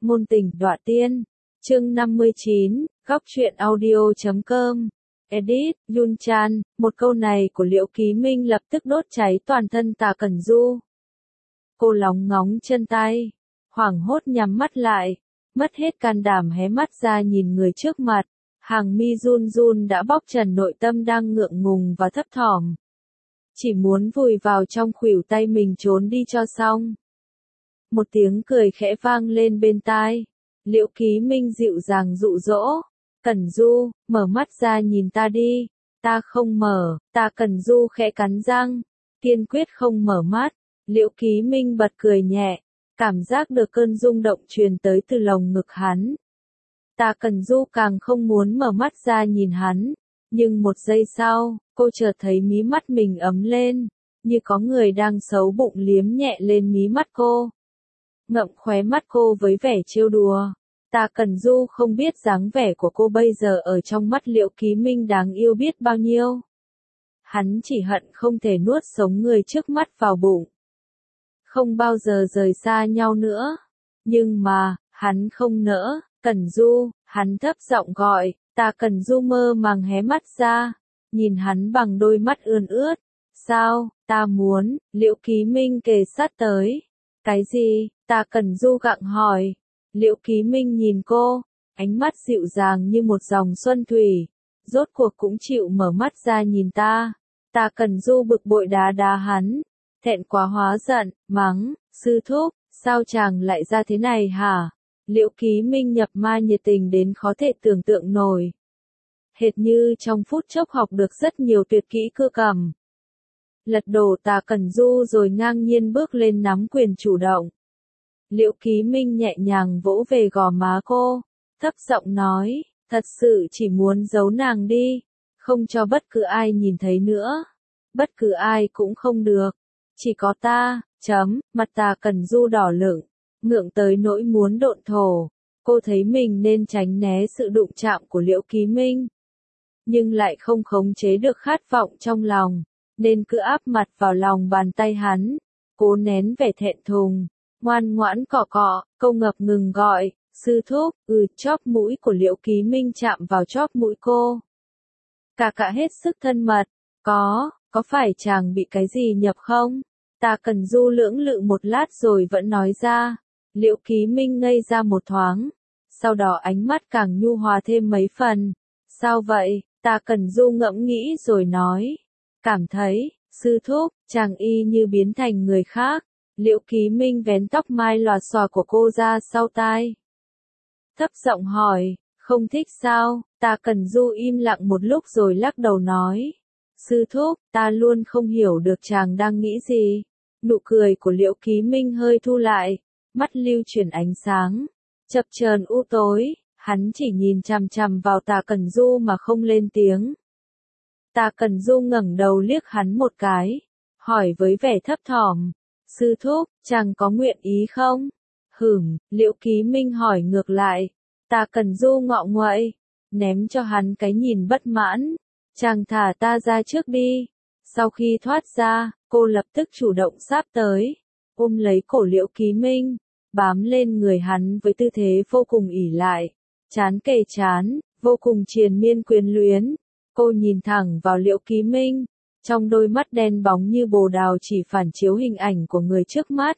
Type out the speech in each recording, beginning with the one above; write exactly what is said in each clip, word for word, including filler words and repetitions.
Ngôn tình đọa tiên. Chương năm mươi chín, góc truyện audio chấm com. Edit, Yun Chan, một câu này của Liễu Ký Minh lập tức đốt cháy toàn thân Tà Cẩn Du. Cô lóng ngóng chân tay, hoảng hốt nhắm mắt lại, mất hết can đảm hé mắt ra nhìn người trước mặt, hàng mi run run đã bóc trần nội tâm đang ngượng ngùng và thấp thỏm. Chỉ muốn vùi vào trong khuỷu tay mình trốn đi cho xong. Một tiếng cười khẽ vang lên bên tai. Liễu Ký Minh dịu dàng dụ dỗ. Cẩn Du, mở mắt ra nhìn ta đi. Ta không mở, Ta Cẩn Du khẽ cắn răng. Kiên quyết không mở mắt. Liễu Ký Minh bật cười nhẹ. Cảm giác được cơn rung động truyền tới từ lồng ngực hắn. Ta Cẩn Du càng không muốn mở mắt ra nhìn hắn. Nhưng một giây sau, cô chợt thấy mí mắt mình ấm lên. Như có người đang xấu bụng liếm nhẹ lên mí mắt cô. Ngậm khóe mắt cô với vẻ trêu đùa. Ta Cẩn Du không biết dáng vẻ của cô bây giờ ở trong mắt Liễu Ký Minh đáng yêu biết bao nhiêu. Hắn chỉ hận không thể nuốt sống người trước mắt vào bụng. Không bao giờ rời xa nhau nữa. Nhưng mà, hắn không nỡ. Cẩn Du, hắn thấp giọng gọi. Ta Cẩn Du mơ màng hé mắt ra. Nhìn hắn bằng đôi mắt ươn ướt. Sao, ta muốn, Liễu Ký Minh kề sát tới. Cái gì, Ta Cẩn Du gặng hỏi. Liễu Ký Minh nhìn cô, ánh mắt dịu dàng như một dòng xuân thủy. Rốt cuộc cũng chịu mở mắt ra nhìn ta. Ta Cẩn Du bực bội đá đá hắn. Thẹn quá hóa giận, mắng, sư thúc, sao chàng lại ra thế này hả? Liễu Ký Minh nhập ma nhiệt tình đến khó thể tưởng tượng nổi. Hệt như trong phút chốc học được rất nhiều tuyệt kỹ cưa cầm. Lật đổ Ta Cẩn Du rồi ngang nhiên bước lên nắm quyền chủ động. Liễu Ký Minh nhẹ nhàng vỗ về gò má cô, thấp giọng nói, thật sự chỉ muốn giấu nàng đi, không cho bất cứ ai nhìn thấy nữa. Bất cứ ai cũng không được, chỉ có ta, chấm, mặt Ta Cẩn Du đỏ lửng, ngượng tới nỗi muốn độn thổ. Cô thấy mình nên tránh né sự đụng chạm của Liễu Ký Minh, nhưng lại không khống chế được khát vọng trong lòng, nên cứ áp mặt vào lòng bàn tay hắn, cố nén vẻ thẹn thùng. Ngoan ngoãn cọ cọ, câu ngập ngừng gọi, sư thúc, ừ, chóp mũi của Liễu Ký Minh chạm vào chóp mũi cô. Cả cả hết sức thân mật, có, có phải chàng bị cái gì nhập không? Ta Cẩn Du lưỡng lự một lát rồi vẫn nói ra. Liễu Ký Minh ngây ra một thoáng, sau đó ánh mắt càng nhu hòa thêm mấy phần. Sao vậy? Ta Cẩn Du ngẫm nghĩ rồi nói. Cảm thấy, sư thúc, chàng y như biến thành người khác. Liễu Ký Minh vén tóc mai lòa xòa của cô ra sau tai. Thấp giọng hỏi, không thích sao? Ta Cẩn Du im lặng một lúc rồi lắc đầu nói. Sư thúc, ta luôn không hiểu được chàng đang nghĩ gì. Nụ cười của Liễu Ký Minh hơi thu lại, mắt lưu chuyển ánh sáng. Chập chờn u tối, hắn chỉ nhìn chằm chằm vào Ta Cẩn Du mà không lên tiếng. Ta Cẩn Du ngẩng đầu liếc hắn một cái, hỏi với vẻ thấp thỏm. Sư thúc, chàng có nguyện ý không? Hửm, Liễu Ký Minh hỏi ngược lại. Ta Cẩn Du ngọ nguậy, ném cho hắn cái nhìn bất mãn. Chàng thả ta ra trước đi. Sau khi thoát ra, cô lập tức chủ động sáp tới, ôm lấy cổ Liễu Ký Minh, bám lên người hắn với tư thế vô cùng ỷ lại, trán kề trán, vô cùng triền miên quyến luyến. Cô nhìn thẳng vào Liễu Ký Minh. Trong đôi mắt đen bóng như bồ đào chỉ phản chiếu hình ảnh của người trước mắt.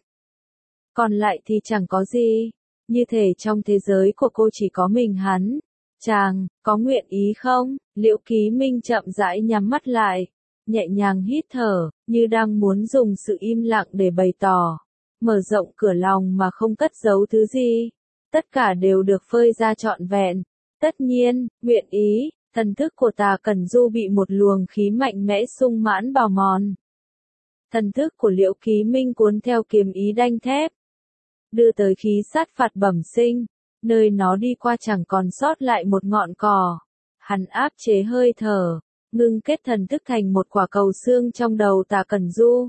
Còn lại thì chẳng có gì. Như thể trong thế giới của cô chỉ có mình hắn. Chàng, có nguyện ý không? Liễu Ký Minh chậm rãi nhắm mắt lại. Nhẹ nhàng hít thở, như đang muốn dùng sự im lặng để bày tỏ. Mở rộng cửa lòng mà không cất giấu thứ gì. Tất cả đều được phơi ra trọn vẹn. Tất nhiên, nguyện ý. Thần thức của Ta Cẩn Du bị một luồng khí mạnh mẽ sung mãn bào mòn. Thần thức của Liễu Ký Minh cuốn theo kiếm ý đanh thép, đưa tới khí sát phạt bẩm sinh, nơi nó đi qua chẳng còn sót lại một ngọn cỏ. Hắn áp chế hơi thở, ngưng kết thần thức thành một quả cầu xương trong đầu Ta Cẩn Du.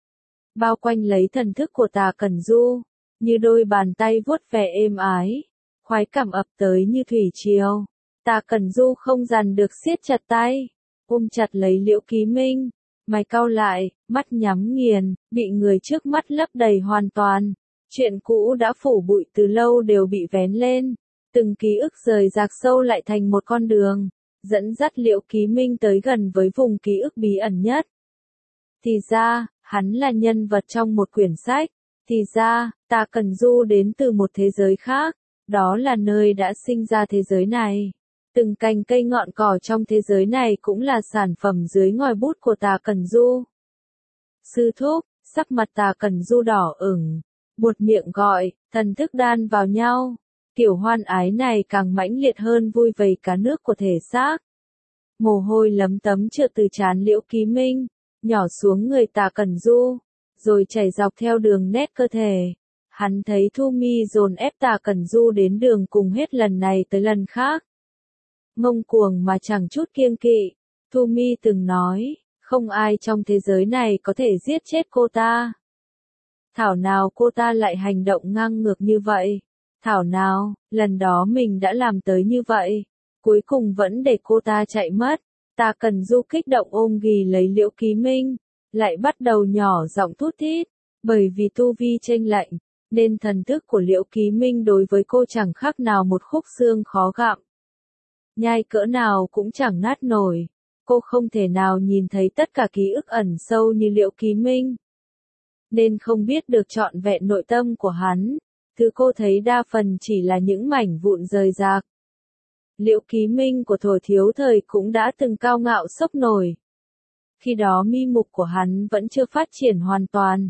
Bao quanh lấy thần thức của Ta Cẩn Du, như đôi bàn tay vuốt ve êm ái, khoái cảm ập tới như thủy triều. Ta Cẩn Du không dằn được siết chặt tay, ôm chặt lấy Liễu Ký Minh, mày cau lại, mắt nhắm nghiền, bị người trước mắt lấp đầy hoàn toàn. Chuyện cũ đã phủ bụi từ lâu đều bị vén lên, từng ký ức rời rạc sâu lại thành một con đường, dẫn dắt Liễu Ký Minh tới gần với vùng ký ức bí ẩn nhất. Thì ra, hắn là nhân vật trong một quyển sách, thì ra, Tà Cẩn Du đến từ một thế giới khác, đó là nơi đã sinh ra thế giới này. Từng cành cây ngọn cỏ trong thế giới này cũng là sản phẩm dưới ngòi bút của Tà Cẩn Du. Sư thúc, sắc mặt Tà Cẩn Du đỏ ửng, buột miệng gọi, thần thức đan vào nhau. Kiểu hoan ái này càng mãnh liệt hơn vui vầy cá nước của thể xác. Mồ hôi lấm tấm trượt từ trán Liễu Ký Minh, nhỏ xuống người Tà Cẩn Du, rồi chảy dọc theo đường nét cơ thể. Hắn thấy Thu Mi dồn ép Tà Cẩn Du đến đường cùng hết lần này tới lần khác. Ngông cuồng mà chẳng chút kiêng kỵ, Thu Mi từng nói, không ai trong thế giới này có thể giết chết cô ta. Thảo nào cô ta lại hành động ngang ngược như vậy? Thảo nào, lần đó mình đã làm tới như vậy, cuối cùng vẫn để cô ta chạy mất. Tà Cẩn Du kích động ôm ghì lấy Liễu Ký Minh, lại bắt đầu nhỏ giọng thút thít, bởi vì tu vi chênh lệch, nên thần thức của Liễu Ký Minh đối với cô chẳng khác nào một khúc xương khó gặm. Nhai cỡ nào cũng chẳng nát nổi, cô không thể nào nhìn thấy tất cả ký ức ẩn sâu như Liễu Ký Minh, nên không biết được trọn vẹn nội tâm của hắn. Thứ cô thấy đa phần chỉ là những mảnh vụn rời rạc. Liễu Ký Minh của thuở thiếu thời cũng đã từng cao ngạo sốc nổi. Khi đó mi mục của hắn vẫn chưa phát triển hoàn toàn.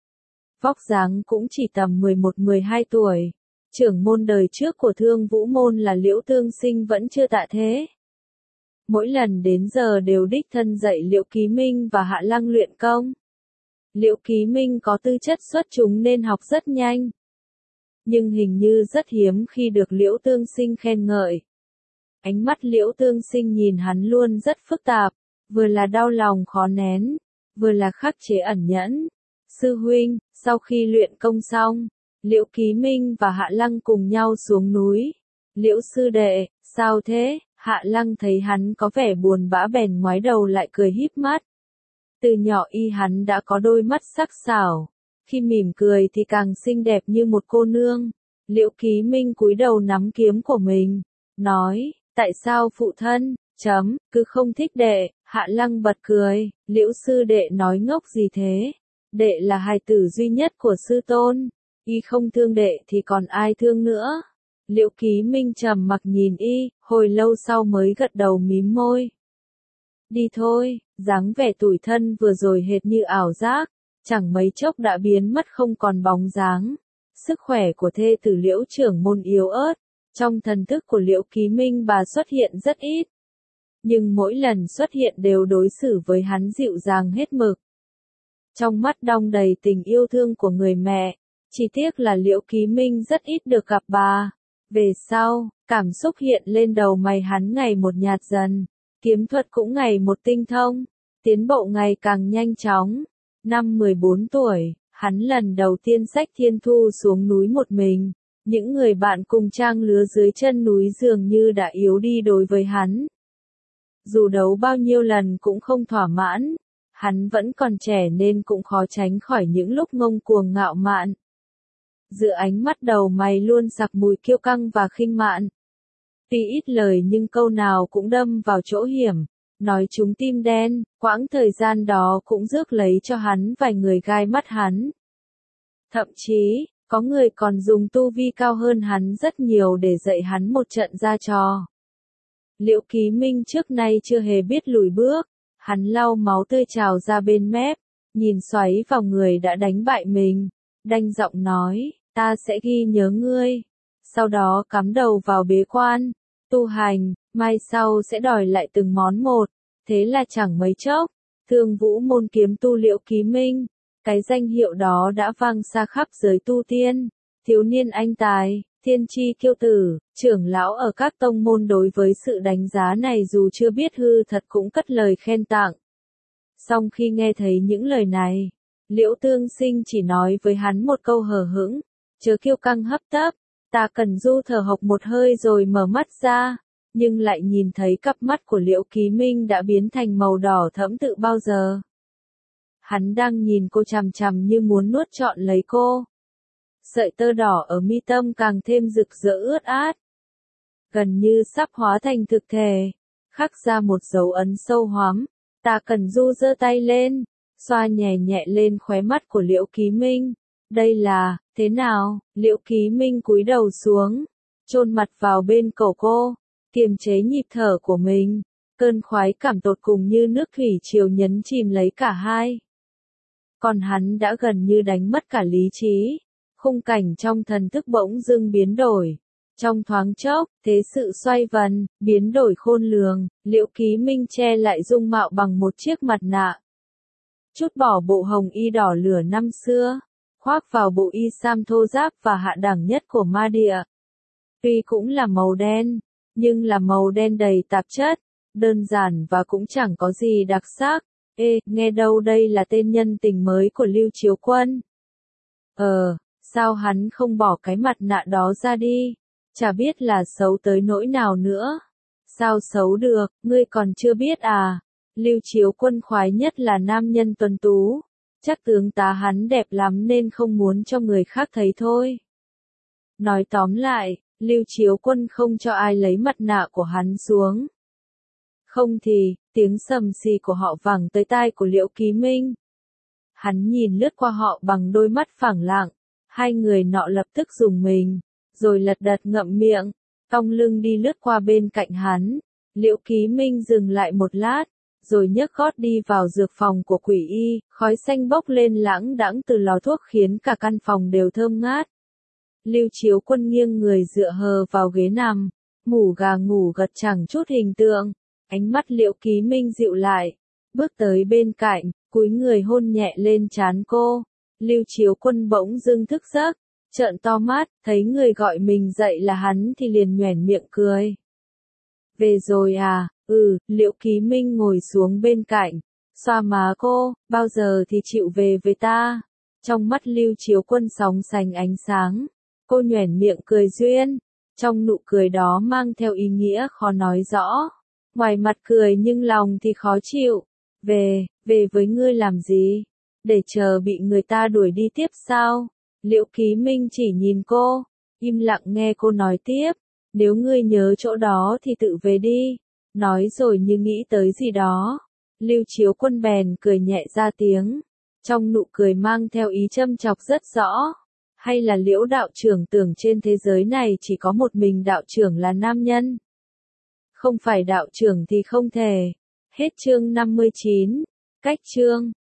Vóc dáng cũng chỉ tầm mười một mười hai tuổi. Trưởng môn đời trước của Thương Vũ Môn là Liễu Tương Sinh vẫn chưa tạ thế. Mỗi lần đến giờ đều đích thân dạy Liễu Ký Minh và Hạ Lăng luyện công. Liễu Ký Minh có tư chất xuất chúng nên học rất nhanh. Nhưng hình như rất hiếm khi được Liễu Tương Sinh khen ngợi. Ánh mắt Liễu Tương Sinh nhìn hắn luôn rất phức tạp, vừa là đau lòng khó nén, vừa là khắc chế ẩn nhẫn. Sư huynh, sau khi luyện công xong, Liễu Ký Minh và Hạ Lăng cùng nhau xuống núi. Liễu sư đệ, sao thế? Hạ Lăng thấy hắn có vẻ buồn bã bèn ngoái đầu lại cười híp mắt. Từ nhỏ y hắn đã có đôi mắt sắc sảo. Khi mỉm cười thì càng xinh đẹp như một cô nương. Liễu Ký Minh cúi đầu nắm kiếm của mình, nói, tại sao phụ thân, chấm, cứ không thích đệ? Hạ Lăng bật cười, Liễu sư đệ nói ngốc gì thế? Đệ là hài tử duy nhất của sư tôn, y không thương đệ thì còn ai thương nữa? Liễu Ký Minh trầm mặc nhìn y, hồi lâu sau mới gật đầu mím môi. Đi thôi, dáng vẻ tủi thân vừa rồi hệt như ảo giác. Chẳng mấy chốc đã biến mất không còn bóng dáng. Sức khỏe của thê tử Liễu trưởng môn yếu ớt, trong thần thức của Liễu Ký Minh bà xuất hiện rất ít. Nhưng mỗi lần xuất hiện đều đối xử với hắn dịu dàng hết mực. Trong mắt đong đầy tình yêu thương của người mẹ, chỉ tiếc là Liễu Ký Minh rất ít được gặp bà. Về sau, cảm xúc hiện lên đầu mày hắn ngày một nhạt dần, kiếm thuật cũng ngày một tinh thông, tiến bộ ngày càng nhanh chóng. Năm mười bốn tuổi, hắn lần đầu tiên xách Thiên Thu xuống núi một mình. Những người bạn cùng trang lứa dưới chân núi dường như đã yếu đi đối với hắn. Dù đấu bao nhiêu lần cũng không thỏa mãn, hắn vẫn còn trẻ nên cũng khó tránh khỏi những lúc ngông cuồng ngạo mạn. Giữa ánh mắt đầu mày luôn sặc mùi kiêu căng và khinh mạn. Tuy ít lời nhưng câu nào cũng đâm vào chỗ hiểm. Nói chúng tim đen, quãng thời gian đó cũng rước lấy cho hắn vài người gai mắt hắn. Thậm chí, có người còn dùng tu vi cao hơn hắn rất nhiều để dạy hắn một trận ra trò. Liễu Ký Minh trước nay chưa hề biết lùi bước, hắn lau máu tươi trào ra bên mép, nhìn xoáy vào người đã đánh bại mình, đanh giọng nói, ta sẽ ghi nhớ ngươi. Sau đó cắm đầu vào bế quan, tu hành. Mai sau sẽ đòi lại từng món một, thế là chẳng mấy chốc, Thương Vũ Môn kiếm tu Liễu Ký Minh, cái danh hiệu đó đã vang xa khắp giới tu tiên, thiếu niên anh tài, thiên chi kiêu tử, trưởng lão ở các tông môn đối với sự đánh giá này dù chưa biết hư thật cũng cất lời khen tặng. Song khi nghe thấy những lời này, Liễu Tương Sinh chỉ nói với hắn một câu hờ hững, chớ kiêu căng hấp tấp. Tà Cẩn Du thở hộc một hơi rồi mở mắt ra. Nhưng lại nhìn thấy cặp mắt của Liễu Ký Minh đã biến thành màu đỏ thẫm tự bao giờ. Hắn đang nhìn cô chằm chằm như muốn nuốt trọn lấy cô. sợi tơ đỏ ở mi tâm càng thêm rực rỡ ướt át. Gần như sắp hóa thành thực thể, khắc ra một dấu ấn sâu hoắm. Tạ Cẩn Du giơ tay lên, xoa nhẹ nhẹ lên khóe mắt của Liễu Ký Minh. Đây là, thế nào? Liễu Ký Minh cúi đầu xuống, chôn mặt vào bên cổ cô, kiềm chế nhịp thở của mình. Cơn khoái cảm tột cùng như nước thủy triều nhấn chìm lấy cả hai. Còn hắn đã gần như đánh mất cả lý trí. Khung cảnh trong thần thức bỗng dưng biến đổi. Trong thoáng chốc, thế sự xoay vần, biến đổi khôn lường, Liễu Ký Minh che lại dung mạo bằng một chiếc mặt nạ. Chút bỏ bộ hồng y đỏ lửa năm xưa, khoác vào bộ y sam thô ráp và hạ đẳng nhất của ma địa. Tuy cũng là màu đen, nhưng là màu đen đầy tạp chất, đơn giản và cũng chẳng có gì đặc sắc. Ê, nghe đâu đây là tên nhân tình mới của Lưu Chiếu Quân. Ờ, sao hắn không bỏ cái mặt nạ đó ra đi? Chả biết là xấu tới nỗi nào nữa. Sao xấu được, ngươi còn chưa biết à? Lưu Chiếu Quân khoái nhất là nam nhân tuấn tú. Chắc tướng tá hắn đẹp lắm nên không muốn cho người khác thấy thôi. Nói tóm lại, Lưu Chiếu Quân không cho ai lấy mặt nạ của hắn xuống. Không thì, tiếng sầm xì của họ vẳng tới tai của Liễu Ký Minh. Hắn nhìn lướt qua họ bằng đôi mắt phẳng lặng. Hai người nọ lập tức rùng mình, rồi lật đật ngậm miệng, cong lưng đi lướt qua bên cạnh hắn. Liễu Ký Minh dừng lại một lát, rồi nhấc gót đi vào dược phòng của Quỷ Y, khói xanh bốc lên lãng đãng từ lò thuốc khiến cả căn phòng đều thơm ngát. Lưu Chiếu Quân nghiêng người dựa hờ vào ghế nằm, ngủ gà ngủ gật chẳng chút hình tượng. Ánh mắt Liễu Ký Minh dịu lại, bước tới bên cạnh, cúi người hôn nhẹ lên trán cô. Lưu Chiếu Quân bỗng dưng thức giấc, trợn to mắt, thấy người gọi mình dậy là hắn thì liền nhoẻn miệng cười. Về rồi à? Ừ, Liễu Ký Minh ngồi xuống bên cạnh, xoa má cô, bao giờ thì chịu về với ta? Trong mắt Lưu Chiếu Quân sóng sánh ánh sáng, cô nhoẻn miệng cười duyên, trong nụ cười đó mang theo ý nghĩa khó nói rõ. Ngoài mặt cười nhưng lòng thì khó chịu. Về, về với ngươi làm gì? Để chờ bị người ta đuổi đi tiếp sao? Liễu Ký Minh chỉ nhìn cô, im lặng nghe cô nói tiếp. Nếu ngươi nhớ chỗ đó thì tự về đi. Nói rồi như nghĩ tới gì đó. Lưu Chiếu Quân bèn cười nhẹ ra tiếng. Trong nụ cười mang theo ý châm chọc rất rõ. Hay là Liễu đạo trưởng tưởng trên thế giới này chỉ có một mình đạo trưởng là nam nhân? Không phải đạo trưởng thì không thể. Hết chương năm mươi chín. Cách chương.